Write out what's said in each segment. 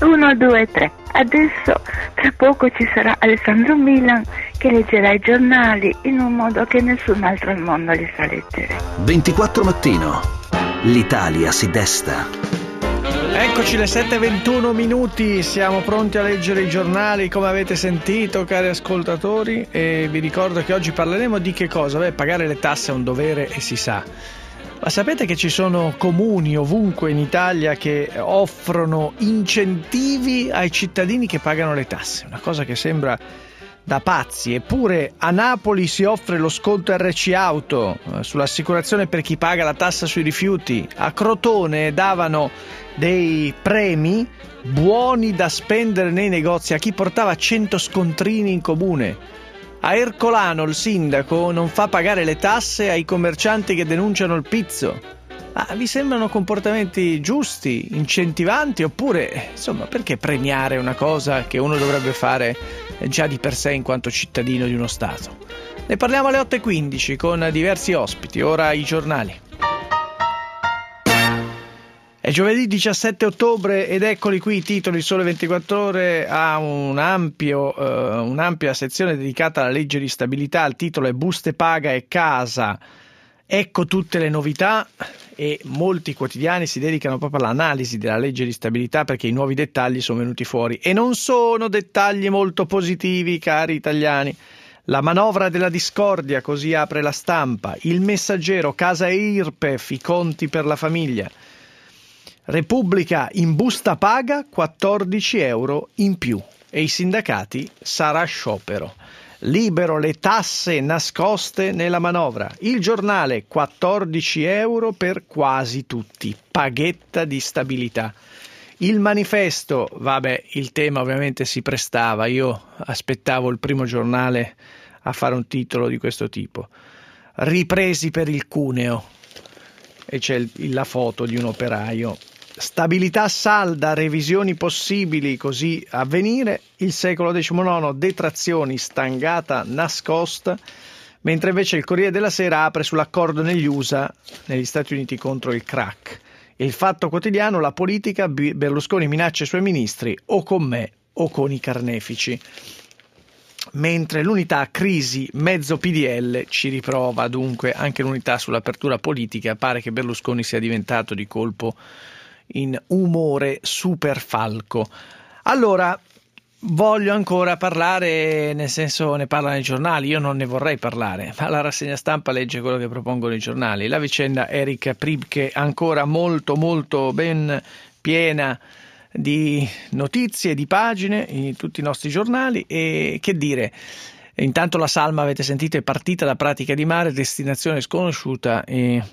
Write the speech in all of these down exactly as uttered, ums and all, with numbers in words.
uno, due, tre. Adesso tra poco ci sarà Alessandro Milan che leggerà i giornali in un modo che nessun altro al mondo li sa leggere. ventiquattro Mattino. L'Italia si desta. Eccoci le sette e ventuno minuti, siamo pronti a leggere i giornali come avete sentito, cari ascoltatori, e vi ricordo che oggi parleremo di che cosa? Beh, pagare le tasse è un dovere e si sa. Ma sapete che ci sono comuni ovunque in Italia che offrono incentivi ai cittadini che pagano le tasse? Una cosa che sembra da pazzi. Eppure a Napoli si offre lo sconto erre ci auto eh, sull'assicurazione per chi paga la tassa sui rifiuti. A Crotone davano dei premi buoni da spendere nei negozi a chi portava cento scontrini in comune. A Ercolano il sindaco non fa pagare le tasse ai commercianti che denunciano il pizzo. Ma vi sembrano comportamenti giusti, incentivanti, oppure, insomma, perché premiare una cosa che uno dovrebbe fare già di per sé in quanto cittadino di uno Stato? Ne parliamo alle otto e quindici con diversi ospiti. Ora i giornali. È giovedì diciassette ottobre ed eccoli qui i titoli. Sole ventiquattro Ore ha un ampio, eh, un'ampia sezione dedicata alla legge di stabilità. Il titolo è Buste paga e casa. Ecco tutte le novità, e molti quotidiani si dedicano proprio all'analisi della legge di stabilità perché i nuovi dettagli sono venuti fuori. E non sono dettagli molto positivi, cari italiani. La manovra della discordia, così apre La Stampa. Il Messaggero, casa e I R P E F, i conti per la famiglia. Repubblica, in busta paga quattordici euro in più e i sindacati sarà sciopero. Libero, le tasse nascoste nella manovra. Il Giornale, quattordici euro per quasi tutti, paghetta di stabilità. Il Manifesto, vabbè, il tema ovviamente si prestava, io aspettavo il primo giornale a fare un titolo di questo tipo. Ripresi per il cuneo, e c'è il, la foto di un operaio. Stabilità salda, revisioni possibili, così a venire. Il Secolo diciannove, detrazioni, stangata nascosta, mentre invece il Corriere della Sera apre sull'accordo negli U S A, negli Stati Uniti, contro il crack. Il Fatto Quotidiano, la politica, Berlusconi minaccia i suoi ministri, o con me o con i carnefici. Mentre l'Unità, crisi, mezzo P D L, ci riprova dunque anche l'Unità sull'apertura politica. Pare che Berlusconi sia diventato di colpo in umore super falco. Allora, voglio ancora parlare, nel senso, ne parlano i giornali, io non ne vorrei parlare, ma la rassegna stampa legge quello che propongono i giornali. La vicenda Erika Priebke ancora molto molto ben piena di notizie, di pagine in tutti i nostri giornali. E che dire, intanto la salma, avete sentito, è partita da Pratica di Mare, destinazione sconosciuta, e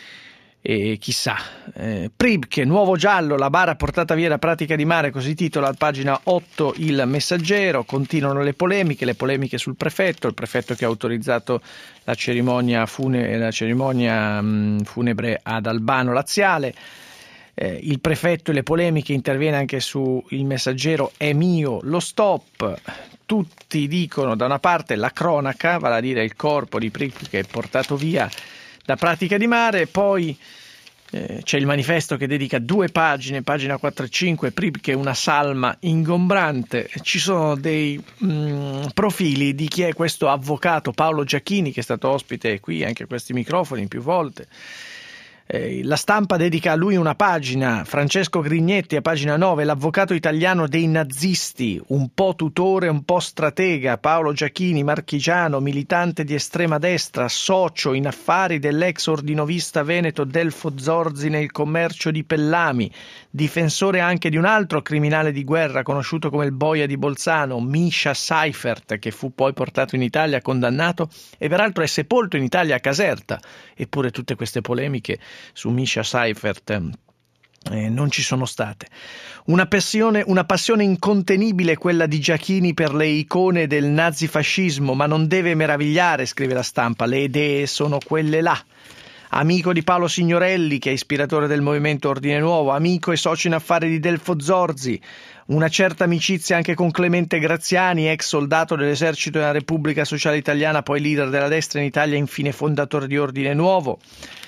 E chissà, eh, Priebke, nuovo giallo, la bara portata via da Pratica di Mare, così titola a pagina otto il Messaggero. Continuano le polemiche, le polemiche sul prefetto, il prefetto che ha autorizzato la cerimonia, fune, la cerimonia mh, funebre ad Albano Laziale. Eh, il prefetto e le polemiche, interviene anche su Il Messaggero, è mio lo stop. Tutti dicono da una parte la cronaca, vale a dire il corpo di Priebke che è portato via da Pratica di Mare, poi eh, c'è il Manifesto che dedica due pagine, pagina quattro e cinque, Priebke una salma ingombrante. Ci sono dei mh, profili di chi è questo avvocato Paolo Giachini, che è stato ospite qui anche a questi microfoni più volte. Eh, la Stampa dedica a lui una pagina. Francesco Grignetti a pagina nove, l'avvocato italiano dei nazisti, un po' tutore, un po' stratega. Paolo Giachini, marchigiano, militante di estrema destra, socio in affari dell'ex ordinovista veneto Delfo Zorzi nel commercio di Pellami, difensore anche di un altro criminale di guerra conosciuto come il Boia di Bolzano, Misha Seifert, che fu poi portato in Italia, condannato, e peraltro è sepolto in Italia a Caserta. Eppure tutte queste polemiche su Misha Seifert eh, non ci sono state. Una passione, una passione incontenibile quella di Giachini per le icone del nazifascismo, ma non deve meravigliare, scrive la Stampa, le idee sono quelle là. Amico di Paolo Signorelli, che è ispiratore del movimento Ordine Nuovo, amico e socio in affari di Delfo Zorzi, una certa amicizia anche con Clemente Graziani, ex soldato dell'esercito della Repubblica Sociale Italiana, poi leader della destra in Italia, infine fondatore di Ordine Nuovo.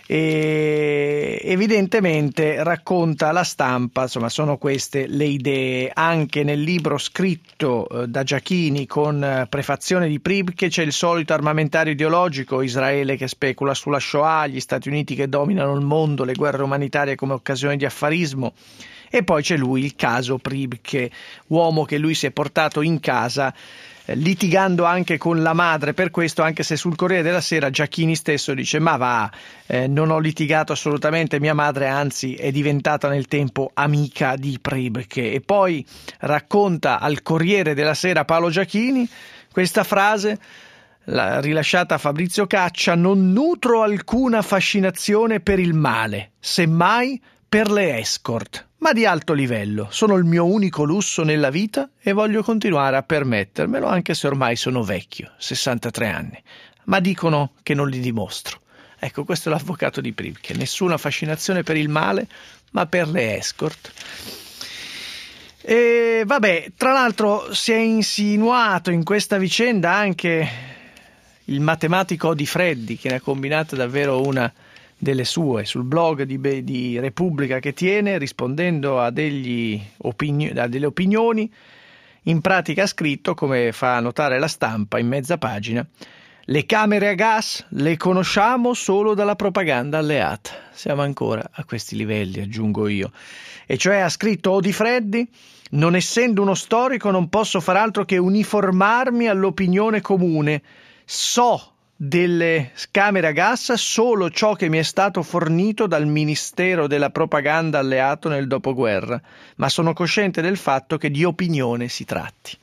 e evidentemente racconta la stampa, insomma sono queste le idee. Anche nel libro scritto eh, da Giachini con eh, prefazione di Pribke c'è il solito armamentario ideologico: Israele che specula sulla Shoah, gli Stati Uniti che dominano il mondo, le guerre umanitarie come occasione di affarismo. E poi c'è lui, il caso Pribke, uomo che lui si è portato in casa litigando anche con la madre per questo, anche se sul Corriere della Sera Giachini stesso dice ma va, eh, non ho litigato assolutamente, mia madre anzi è diventata nel tempo amica di Pribke. E poi racconta al Corriere della Sera Paolo Giachini questa frase la, rilasciata a Fabrizio Caccia: non nutro alcuna fascinazione per il male, semmai per le escort, ma di alto livello. Sono il mio unico lusso nella vita e voglio continuare a permettermelo, anche se ormai sono vecchio, sessantatré anni, ma dicono che non li dimostro. Ecco, questo è l'avvocato di Pribke: nessuna fascinazione per il male, ma per le escort. E vabbè, tra l'altro si è insinuato in questa vicenda anche il matematico Di Freddi, che ne ha combinato davvero una delle sue sul blog di, di Repubblica che tiene, rispondendo a, degli opini- a delle opinioni. In pratica ha scritto, come fa notare la stampa in mezza pagina: le camere a gas le conosciamo solo dalla propaganda alleata. Siamo ancora a questi livelli, aggiungo io. E cioè, ha scritto O. Di Freddi: non essendo uno storico non posso far altro che uniformarmi all'opinione comune. So delle camere a gas solo ciò che mi è stato fornito dal Ministero della Propaganda alleato nel dopoguerra, ma sono cosciente del fatto che di opinione si tratti.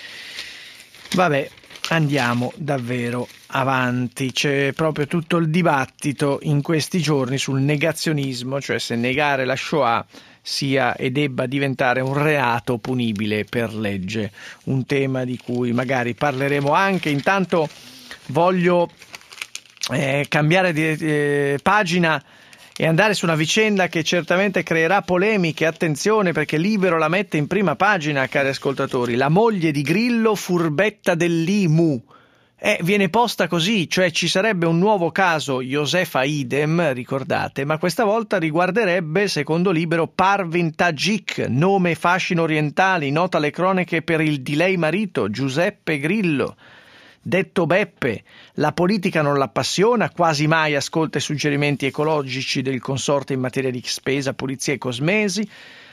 Vabbè, andiamo davvero avanti. C'è proprio tutto il dibattito in questi giorni sul negazionismo, cioè se negare la Shoah sia e debba diventare un reato punibile per legge, un tema di cui magari parleremo anche. Intanto voglio eh, cambiare di eh, pagina e andare su una vicenda che certamente creerà polemiche. Attenzione, perché Libero la mette in prima pagina, cari ascoltatori: la moglie di Grillo furbetta dell'I M U. Eh, viene posta così, cioè ci sarebbe un nuovo caso Josefa Idem, ricordate, ma questa volta riguarderebbe, secondo Libero, Parvin Tajik, nome fascino orientali, nota alle cronache per il di lei marito Giuseppe Grillo. Detto Beppe, la politica non l'appassiona, quasi mai ascolta i suggerimenti ecologici del consorte in materia di spesa, pulizia e cosmesi.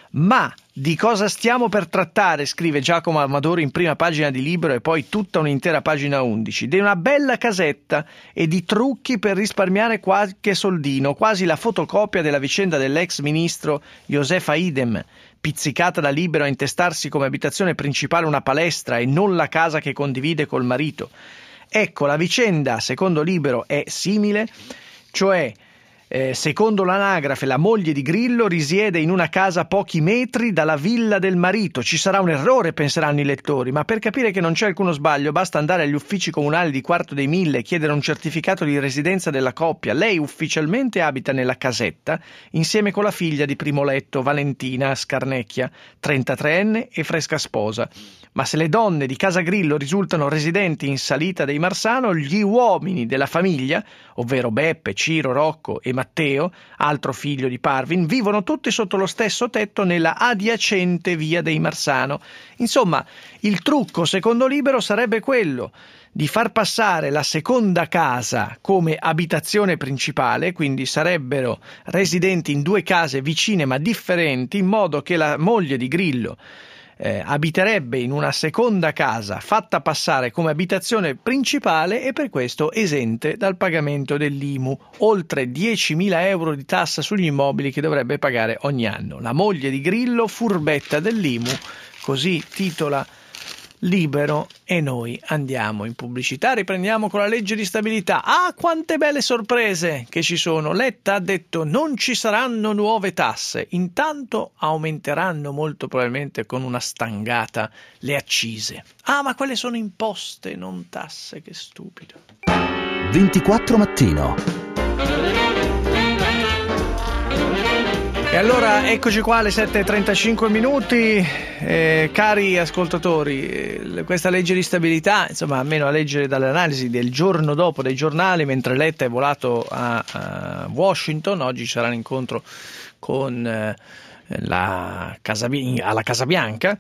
Ma di cosa stiamo per trattare? Scrive Giacomo Amadori in prima pagina di Libero e poi tutta un'intera pagina undici. Di una bella casetta e di trucchi per risparmiare qualche soldino, quasi la fotocopia della vicenda dell'ex ministro Josefa Idem, pizzicata da Libero a intestarsi come abitazione principale una palestra e non la casa che condivide col marito. Ecco, la vicenda, secondo Libero, è simile, cioè Eh, secondo l'anagrafe la moglie di Grillo risiede in una casa a pochi metri dalla villa del marito. Ci sarà un errore, penseranno i lettori, ma per capire che non c'è alcuno sbaglio basta andare agli uffici comunali di Quarto dei Mille e chiedere un certificato di residenza della coppia. Lei ufficialmente abita nella casetta insieme con la figlia di primo letto, Valentina Scarnecchia, trentatreenne e fresca sposa. Ma se le donne di Casa Grillo risultano residenti in Salita dei Marsano, gli uomini della famiglia, ovvero Beppe, Ciro, Rocco e Matteo, altro figlio di Parvin, vivono tutti sotto lo stesso tetto nella adiacente via dei Marsano. Insomma, il trucco, secondo Libero, sarebbe quello di far passare la seconda casa come abitazione principale, quindi sarebbero residenti in due case vicine ma differenti, in modo che la moglie di Grillo Eh, abiterebbe in una seconda casa fatta passare come abitazione principale e per questo esente dal pagamento dell'I M U, oltre diecimila euro di tassa sugli immobili che dovrebbe pagare ogni anno. La moglie di Grillo furbetta dell'I M U, così titola Libero, e noi andiamo in pubblicità. Riprendiamo con la legge di stabilità. Ah, quante belle sorprese che ci sono! Letta ha detto non ci saranno nuove tasse, intanto aumenteranno molto probabilmente con una stangata le accise. Ah, ma quelle sono imposte, non tasse, che stupido. ventiquattro mattino. E allora eccoci qua alle sette e trentacinque minuti, eh, cari ascoltatori, eh, questa legge di stabilità, insomma, almeno a leggere dalle analisi del giorno dopo dei giornali, mentre Letta è volato a, a Washington, oggi ci sarà un incontro con eh, la Casa, alla Casa Bianca,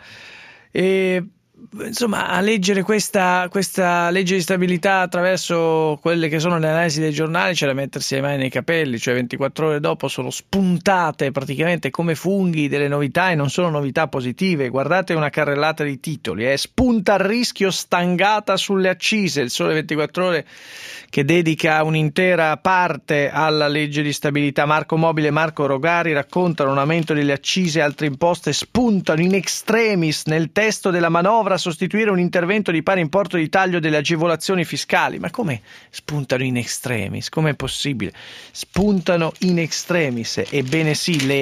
e insomma, a leggere questa, questa legge di stabilità attraverso quelle che sono le analisi dei giornali c'è da mettersi le mani nei capelli, cioè ventiquattro ore dopo sono spuntate praticamente come funghi delle novità, e non sono novità positive. Guardate una carrellata di titoli, è eh. spunta a rischio stangata sulle accise, il Sole ventiquattro Ore che dedica un'intera parte alla legge di stabilità. Marco Mobile e Marco Rogari raccontano un aumento delle accise e altre imposte spuntano in extremis nel testo della manovra a sostituire un intervento di pari importo di taglio delle agevolazioni fiscali. Ma come spuntano in extremis? Com'è possibile? Spuntano in extremis. Ebbene sì, le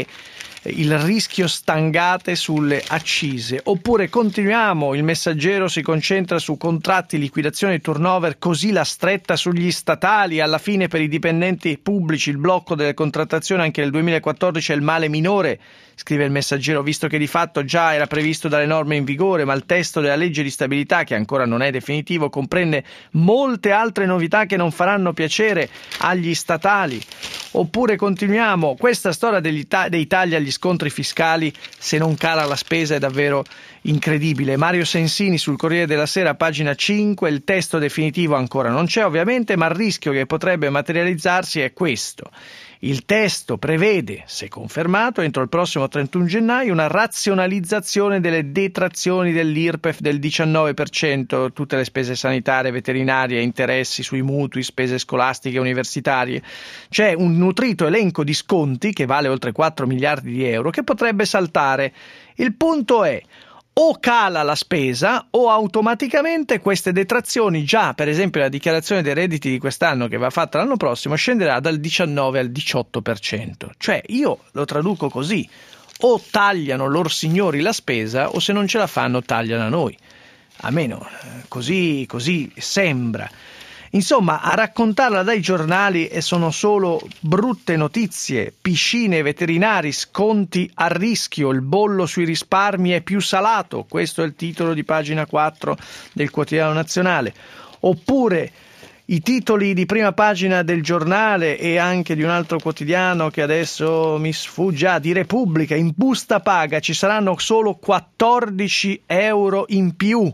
il rischio stangate sulle accise. Oppure continuiamo, il Messaggero si concentra su contratti, liquidazione e turnover, così la stretta sugli statali, alla fine per i dipendenti pubblici il blocco delle contrattazioni anche nel duemilaquattordici è il male minore, scrive il Messaggero, visto che di fatto già era previsto dalle norme in vigore, ma il testo della legge di stabilità, che ancora non è definitivo, comprende molte altre novità che non faranno piacere agli statali. Oppure continuiamo, questa storia degli ta- dei tagli agli scontri fiscali, se non cala la spesa è davvero incredibile. Mario Sensini sul Corriere della Sera, pagina cinque, il testo definitivo ancora non c'è ovviamente, ma il rischio che potrebbe materializzarsi è questo. Il testo prevede, se confermato, entro il prossimo trentuno gennaio una razionalizzazione delle detrazioni dell'I R P E F del diciannove per cento, tutte le spese sanitarie, veterinarie, interessi sui mutui, spese scolastiche e universitarie. C'è un nutrito elenco di sconti che vale oltre quattro miliardi di euro che potrebbe saltare. Il punto è: o cala la spesa o automaticamente queste detrazioni, già per esempio la dichiarazione dei redditi di quest'anno che va fatta l'anno prossimo, scenderà dal diciannove al diciotto per cento. Cioè, io lo traduco così: o tagliano lor signori la spesa o se non ce la fanno tagliano a noi. Almeno così, così sembra. Insomma, a raccontarla dai giornali e sono solo brutte notizie, piscine, veterinari, sconti a rischio, il bollo sui risparmi è più salato, questo è il titolo di pagina quattro del Quotidiano Nazionale. Oppure i titoli di prima pagina del giornale e anche di un altro quotidiano che adesso mi sfugge, ah, di Repubblica, in busta paga ci saranno solo quattordici euro in più.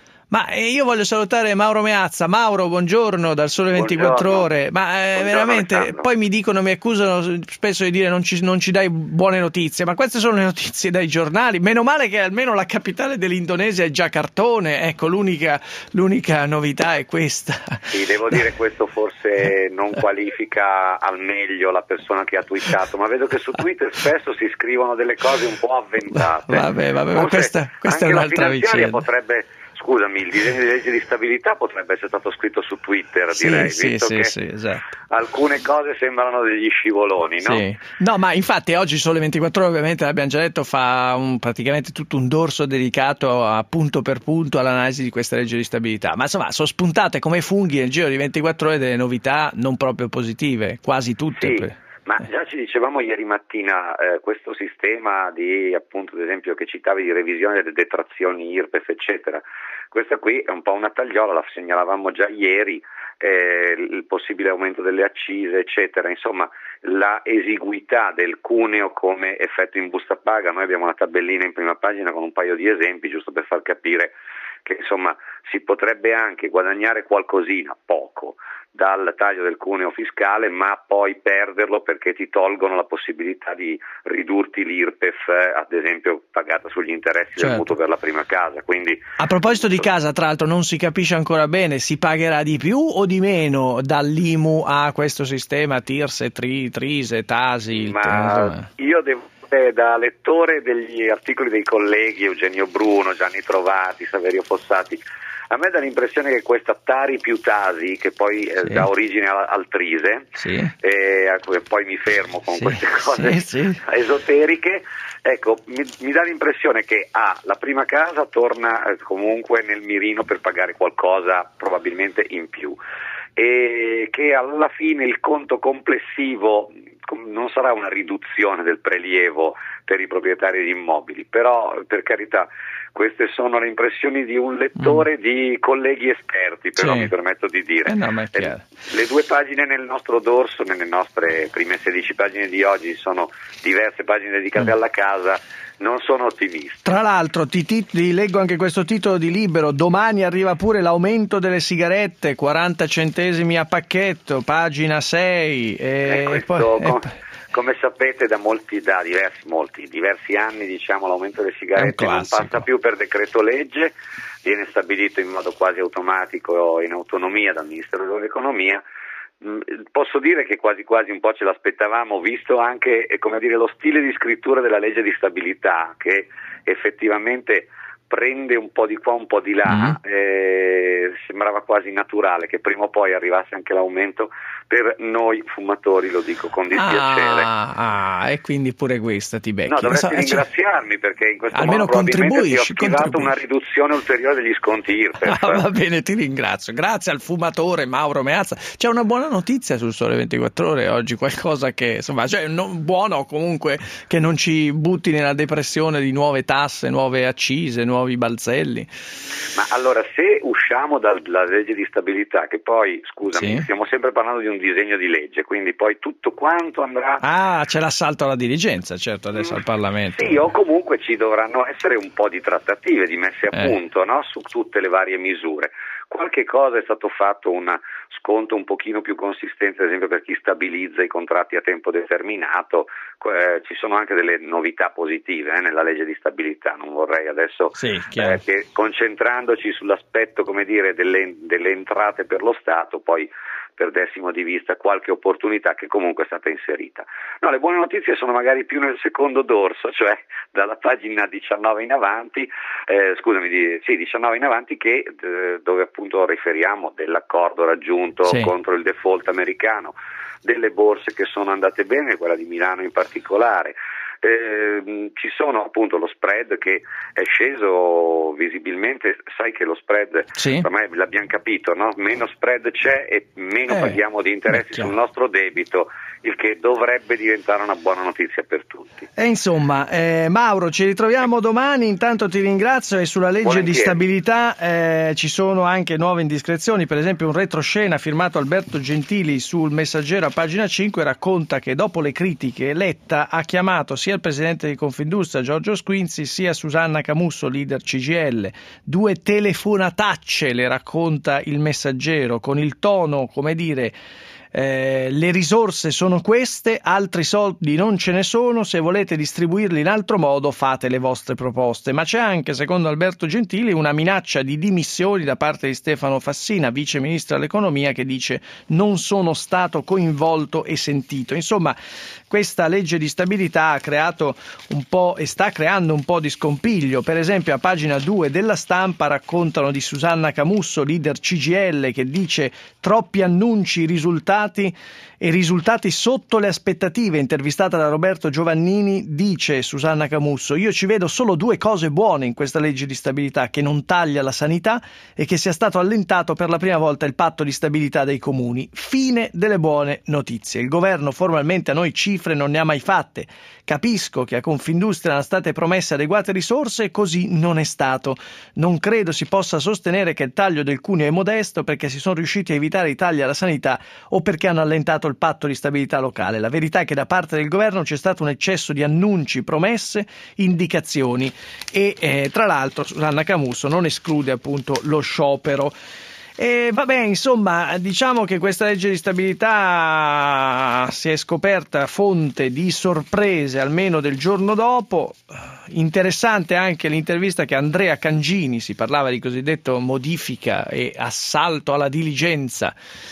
Ma io voglio salutare Mauro Meazza. Mauro, buongiorno dal Sole ventiquattro Ore. Ma eh, veramente, Alessandro. Poi mi dicono, mi accusano spesso di dire non ci, non ci dai buone notizie, ma queste sono le notizie dai giornali. Meno male che almeno la capitale dell'Indonesia è già cartone. Ecco, l'unica, l'unica novità è questa. Sì, devo dire questo forse non qualifica al meglio la persona che ha twittato, ma vedo che su Twitter spesso si scrivono delle cose un po' avventate. Vabbè, vabbè, ma questa, questa è un'altra vicenda. Potrebbe... Scusami, il disegno di legge di stabilità potrebbe essere stato scritto su Twitter, sì, direi, sì, visto sì, che sì, esatto. Alcune cose sembrano degli scivoloni, no? Sì. No, ma infatti oggi Sole ventiquattro Ore, ovviamente l'abbiamo già detto, fa un, praticamente tutto un dorso dedicato a punto per punto all'analisi di questa legge di stabilità, ma insomma sono spuntate come funghi nel giro di ventiquattro ore delle novità non proprio positive, quasi tutte. Sì. Ma già ci dicevamo ieri mattina, eh, questo sistema di, appunto, ad esempio, che citavi di revisione delle detrazioni I R P E F, eccetera, questa qui è un po' una tagliola, la segnalavamo già ieri, eh, il possibile aumento delle accise, eccetera, insomma, la esiguità del cuneo come effetto in busta paga. Noi abbiamo una tabellina in prima pagina con un paio di esempi, giusto per far capire che, insomma, si potrebbe anche guadagnare qualcosina, poco, dal taglio del cuneo fiscale, ma poi perderlo perché ti tolgono la possibilità di ridurti l'I R P E F, ad esempio pagata sugli interessi certo. del mutuo per la prima casa. Quindi, a proposito di casa, tra l'altro non si capisce ancora bene, si pagherà di più o di meno dall'I M U a questo sistema Tirse, Tri, Trise, Tasi? Ma io devo da lettore degli articoli dei colleghi Eugenio Bruno, Gianni Trovati, Saverio Fossati, a me dà l'impressione che questa Tari più Tasi, che poi sì. eh, dà origine al, al Trise, sì. e poi mi fermo con sì. queste cose sì, sì. esoteriche, ecco, mi, mi dà l'impressione che ah, la prima casa torna eh, comunque nel mirino per pagare qualcosa probabilmente in più. e che alla fine il conto complessivo non sarà una riduzione del prelievo per i proprietari di immobili, però per carità queste sono le impressioni di un lettore mm. di colleghi esperti, però sì. mi permetto di dire. Eh no, ma è eh, le due pagine nel nostro dorso, nelle nostre prime sedici pagine di oggi, sono diverse pagine dedicate mm. alla casa, non sono ottimista. Tra l'altro ti, ti, ti leggo anche questo titolo di Libero: domani arriva pure l'aumento delle sigarette, quaranta centesimi a pacchetto, pagina sei. E, e questo, poi, com- e... come sapete da molti, da diversi, molti, diversi anni, diciamo, l'aumento delle sigarette non passa più per decreto legge, viene stabilito in modo quasi automatico in autonomia dal Ministero dell'Economia. Posso dire che quasi quasi un po' ce l'aspettavamo, visto anche eh, come dire, lo stile di scrittura della legge di stabilità, che effettivamente prende un po' di qua un po' di là, mm. eh, sembrava quasi naturale che prima o poi arrivasse anche l'aumento per noi fumatori, lo dico con dispiacere. Ah, ah e quindi pure questa ti becchi. No, dovresti so, ringraziarmi cioè, perché in questo almeno modo probabilmente ti ho attivato una contribuisci. riduzione ulteriore degli sconti I R P E F. Ah, va bene, ti ringrazio. Grazie al fumatore Mauro Meazza. C'è una buona notizia sul Sole ventiquattro Ore oggi, qualcosa che insomma, cioè non buono comunque, che non ci butti nella depressione di nuove tasse, nuove accise, nuovi balzelli. Ma allora, se usciamo dalla legge di stabilità, che poi, scusami, sì. stiamo sempre parlando di un disegno di legge, quindi poi tutto quanto andrà... Ah, c'è l'assalto alla diligenza, certo, adesso mm, al Parlamento. Sì, o comunque ci dovranno essere un po' di trattative, di messe a eh. punto, no? Su tutte le varie misure. Qualche cosa è stato fatto, un sconto un pochino più consistente, ad esempio per chi stabilizza i contratti a tempo determinato, eh, ci sono anche delle novità positive eh, nella legge di stabilità, non vorrei adesso sì, eh, che concentrandoci sull'aspetto, come dire, delle, delle entrate per lo Stato, poi perdessimo di vista qualche opportunità che comunque è stata inserita. No, le buone notizie sono magari più nel secondo dorso, cioè dalla pagina diciannove in avanti, eh, scusami, di, sì, diciannove in avanti, che eh, dove appunto riferiamo dell'accordo raggiunto sì. contro il default americano, delle borse che sono andate bene, quella di Milano in particolare. Eh, ci sono appunto lo spread che è sceso visibilmente, sai che lo spread sì. ormai l'abbiamo capito, no? Meno spread c'è e meno eh, paghiamo di interessi sul nostro debito, il che dovrebbe diventare una buona notizia per tutti. E insomma, eh, Mauro, ci ritroviamo domani, intanto ti ringrazio, e sulla legge Volentieri. di stabilità eh, ci sono anche nuove indiscrezioni, per esempio un retroscena firmato Alberto Gentili sul Messaggero a pagina cinque racconta che dopo le critiche Letta ha chiamato sia il presidente di Confindustria Giorgio Squinzi sia Susanna Camusso, leader C G I L, due telefonatacce le racconta il Messaggero con il tono, come dire, Eh, le risorse sono queste, altri soldi non ce ne sono, se volete distribuirli in altro modo fate le vostre proposte. Ma c'è anche, secondo Alberto Gentili, una minaccia di dimissioni da parte di Stefano Fassina, vice ministro dell'economia, che dice non sono stato coinvolto e sentito. Insomma, questa legge di stabilità ha creato un po' e sta creando un po' di scompiglio. Per esempio a pagina due della Stampa raccontano di Susanna Camusso, leader C G I L, che dice troppi annunci, risultati e risultati sotto le aspettative. Intervistata da Roberto Giovannini, dice Susanna Camusso: io ci vedo solo due cose buone in questa legge di stabilità, che non taglia la sanità e che sia stato allentato per la prima volta il patto di stabilità dei comuni. Fine delle buone notizie. Il governo formalmente a noi cifre non ne ha mai fatte. Capisco che a Confindustria erano state promesse adeguate risorse e così non è stato. Non credo si possa sostenere che il taglio del cuneo è modesto perché si sono riusciti a evitare i tagli alla sanità o perché hanno allentato il patto di stabilità locale. La verità è che da parte del governo c'è stato un eccesso di annunci, promesse, indicazioni e eh, tra l'altro Susanna Camusso non esclude appunto lo sciopero. E vabbè, insomma, diciamo che questa legge di stabilità si è scoperta fonte di sorprese almeno del giorno dopo. Interessante anche l'intervista che Andrea Cangini, si parlava di cosiddetto modifica e assalto alla diligenza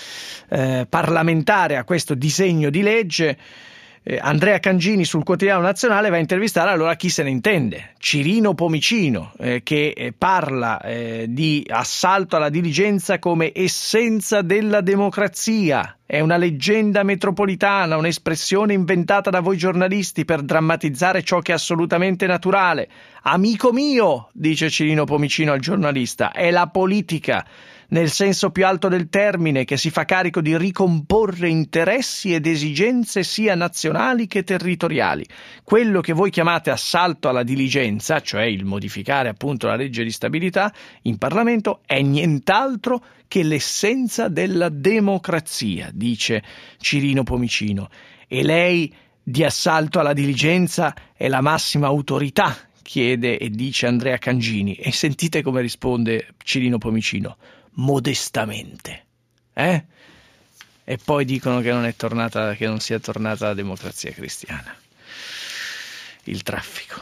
eh, parlamentare a questo disegno di legge. Eh, Andrea Cangini sul Quotidiano Nazionale va a intervistare allora chi se ne intende, Cirino Pomicino, eh, che eh, parla eh, di assalto alla diligenza come essenza della democrazia. È una leggenda metropolitana, un'espressione inventata da voi giornalisti per drammatizzare ciò che è assolutamente naturale. Amico mio, dice Cirino Pomicino al giornalista, è la politica. nel senso più alto del termine, che si fa carico di ricomporre interessi ed esigenze sia nazionali che territoriali. Quello che voi chiamate assalto alla diligenza, cioè il modificare appunto la legge di stabilità in Parlamento, è nient'altro che l'essenza della democrazia, dice Cirino Pomicino. E lei di assalto alla diligenza è la massima autorità, chiede e dice Andrea Cangini. E sentite come risponde Cirino Pomicino: modestamente. Eh? E poi dicono che non è tornata, che non sia tornata la democrazia cristiana. Il traffico.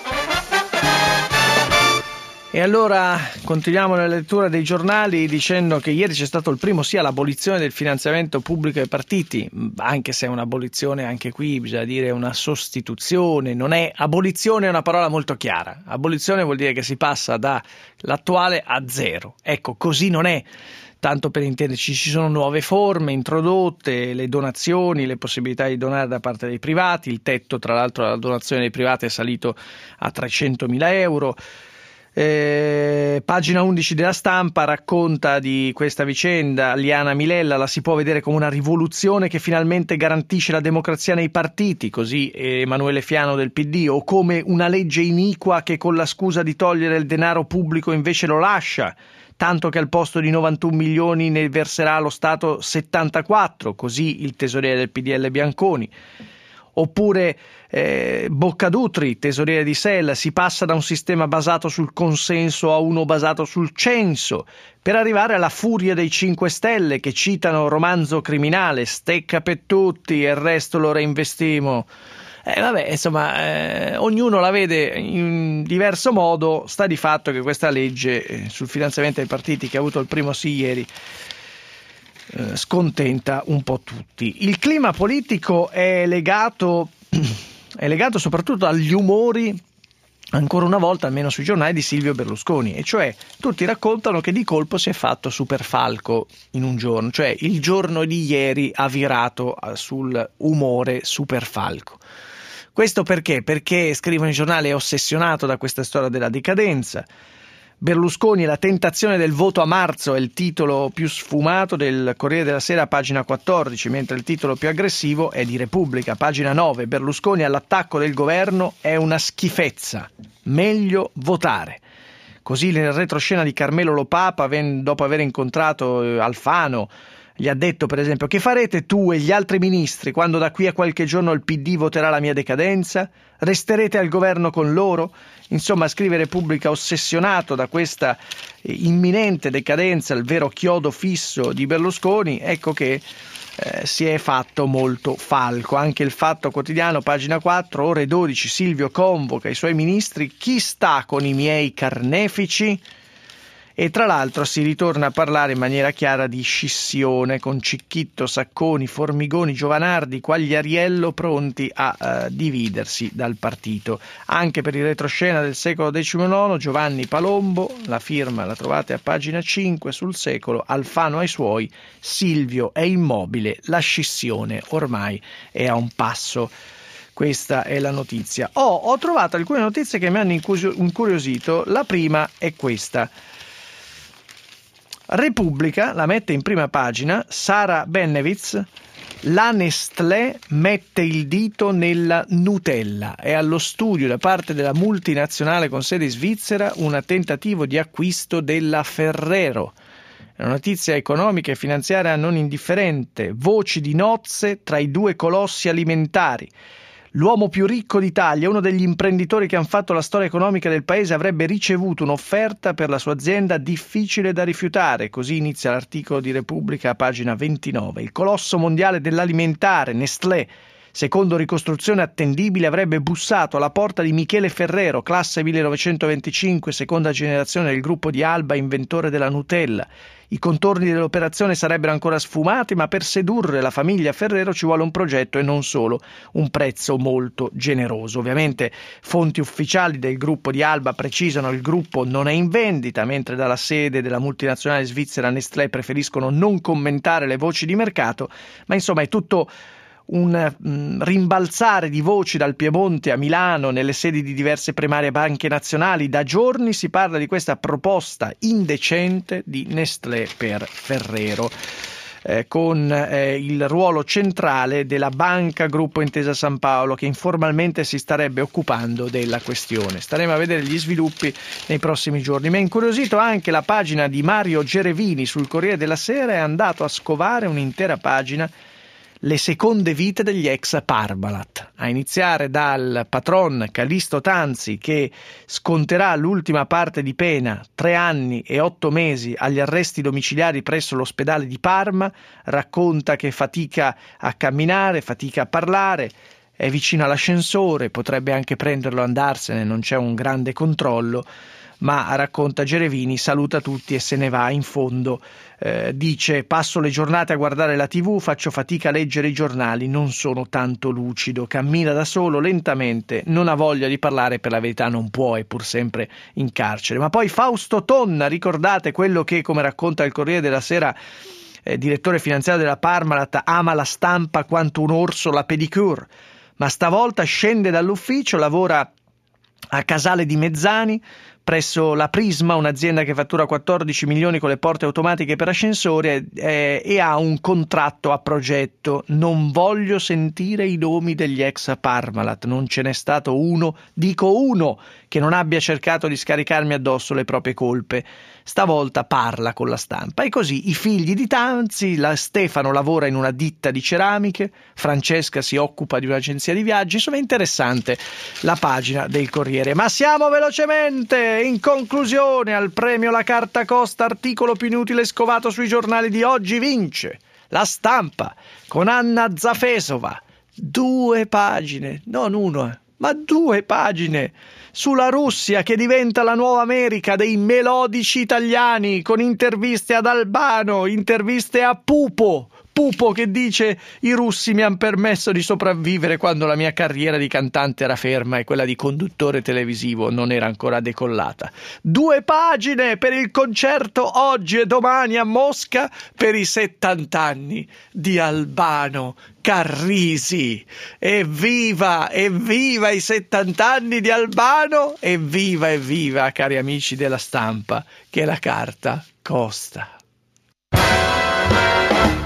E allora continuiamo la lettura dei giornali dicendo che ieri c'è stato il primo sì all'abolizione del finanziamento pubblico ai partiti, anche se è un'abolizione, anche qui bisogna dire una sostituzione, non è abolizione, è una parola molto chiara. Abolizione vuol dire che si passa dall'attuale a zero. Ecco, così non è. Tanto per intenderci, ci sono nuove forme introdotte, le donazioni, le possibilità di donare da parte dei privati, il tetto tra l'altro della donazione dei privati è salito a trecentomila euro. Eh, pagina undici della Stampa racconta di questa vicenda. Liana Milella: la si può vedere come una rivoluzione che finalmente garantisce la democrazia nei partiti, così Emanuele Fiano del P D, o come una legge iniqua che con la scusa di togliere il denaro pubblico invece lo lascia, tanto che al posto di novantuno milioni ne verserà lo Stato settantaquattro, così il tesoriere del P D L Bianconi. Oppure eh, Boccadutri, tesoriere di S E L: si passa da un sistema basato sul consenso a uno basato sul censo, per arrivare alla furia dei cinque Stelle che citano Romanzo Criminale, stecca per tutti e il resto lo reinvestimo. Eh, vabbè, insomma, eh, ognuno la vede in diverso modo. Sta di fatto che questa legge eh, sul finanziamento ai partiti, che ha avuto il primo sì ieri, eh, scontenta un po' tutti. Il clima politico è legato, è legato soprattutto agli umori, ancora una volta, almeno sui giornali, di Silvio Berlusconi, e cioè tutti raccontano che di colpo si è fatto superfalco in un giorno, cioè il giorno di ieri ha virato sul umore superfalco. Questo perché? Perché, scrivono i giornali, è ossessionato da questa storia della decadenza. Berlusconi e la tentazione del voto a marzo è il titolo più sfumato del Corriere della Sera, pagina quattordici, mentre il titolo più aggressivo è di Repubblica, pagina nove. Berlusconi all'attacco del governo: è una schifezza, meglio votare. Così nel retroscena di Carmelo Lopapa, dopo aver incontrato Alfano, gli ha detto per esempio: che farete tu e gli altri ministri quando da qui a qualche giorno il P D voterà la mia decadenza? Resterete al governo con loro? Insomma, scrive Repubblica, ossessionato da questa imminente decadenza, il vero chiodo fisso di Berlusconi, ecco che eh, si è fatto molto falco. Anche il Fatto Quotidiano, pagina quattro, ore dodici, Silvio convoca i suoi ministri: chi sta con i miei carnefici? E tra l'altro si ritorna a parlare in maniera chiara di scissione, con Cicchitto, Sacconi, Formigoni, Giovanardi, Quagliariello pronti a uh, dividersi dal partito. Anche per il retroscena del secolo diciannove, Giovanni Palombo, la firma la trovate a pagina cinque sul Secolo: Alfano ai suoi, Silvio è immobile, la scissione ormai è a un passo. Questa è la notizia. Oh, ho trovato alcune notizie che mi hanno incuriosito. La prima è questa. Repubblica la mette in prima pagina: Sara Bennevitz, la Nestlé mette il dito nella Nutella. È allo studio da parte della multinazionale con sede in Svizzera un tentativo di acquisto della Ferrero. È una notizia economica e finanziaria non indifferente. Voci di nozze tra i due colossi alimentari. L'uomo più ricco d'Italia, uno degli imprenditori che hanno fatto la storia economica del paese, avrebbe ricevuto un'offerta per la sua azienda difficile da rifiutare. Così inizia l'articolo di Repubblica a pagina ventinove. Il colosso mondiale dell'alimentare, Nestlé, secondo ricostruzione attendibile, avrebbe bussato alla porta di Michele Ferrero, classe millenovecentoventicinque, seconda generazione del gruppo di Alba, inventore della Nutella. I contorni dell'operazione sarebbero ancora sfumati, ma per sedurre la famiglia Ferrero ci vuole un progetto e non solo un prezzo molto generoso. Ovviamente fonti ufficiali del gruppo di Alba precisano che il gruppo non è in vendita, mentre dalla sede della multinazionale svizzera Nestlé preferiscono non commentare le voci di mercato, ma insomma è tutto un mh, rimbalzare di voci dal Piemonte a Milano nelle sedi di diverse primarie banche nazionali. Da giorni si parla di questa proposta indecente di Nestlé per Ferrero, eh, con eh, il ruolo centrale della banca Gruppo Intesa San Paolo, che informalmente si starebbe occupando della questione. Staremo a vedere gli sviluppi nei prossimi giorni. Mi ha incuriosito anche la pagina di Mario Gerevini sul Corriere della Sera, è andato a scovare un'intera pagina le seconde vite degli ex Parmalat, a iniziare dal patron Callisto Tanzi, che sconterà l'ultima parte di pena, tre anni e otto mesi agli arresti domiciliari presso l'ospedale di Parma. Racconta che fatica a camminare, fatica a parlare, è vicino all'ascensore, potrebbe anche prenderlo e andarsene, non c'è un grande controllo, ma racconta Gerevini, saluta tutti e se ne va. In fondo eh, dice: passo le giornate a guardare la tivù, faccio fatica a leggere i giornali, non sono tanto lucido, cammina da solo lentamente, non ha voglia di parlare, per la verità non può, è pur sempre in carcere. Ma poi Fausto Tonna, ricordate quello che, come racconta il Corriere della Sera, eh, direttore finanziario della Parmalat, ama la stampa quanto un orso la pedicure, ma stavolta scende dall'ufficio, lavora a Casale di Mezzani presso la Prisma, un'azienda che fattura quattordici milioni con le porte automatiche per ascensori, eh, e ha un contratto a progetto. Non voglio sentire i nomi degli ex Parmalat, non ce n'è stato uno, dico uno, che non abbia cercato di scaricarmi addosso le proprie colpe. Stavolta parla con la stampa. E così i figli di Tanzi, la Stefano lavora in una ditta di ceramiche, Francesca si occupa di un'agenzia di viaggi. Insomma, è interessante la pagina del Corriere. Ma siamo velocemente in conclusione al premio La Carta Costa, articolo più inutile scovato sui giornali di oggi. Vince La Stampa con Anna Zafesova, due pagine, non uno, ma due pagine sulla Russia che diventa la nuova America dei melodici italiani, con interviste ad Albano, interviste a Pupo. Pupo che dice: i russi mi hanno permesso di sopravvivere quando la mia carriera di cantante era ferma e quella di conduttore televisivo non era ancora decollata. Due pagine per il concerto oggi e domani a Mosca per i settant'anni di Albano Carrisi. Evviva, evviva i settant'anni di Albano, evviva, evviva, cari amici della stampa, che la carta costa.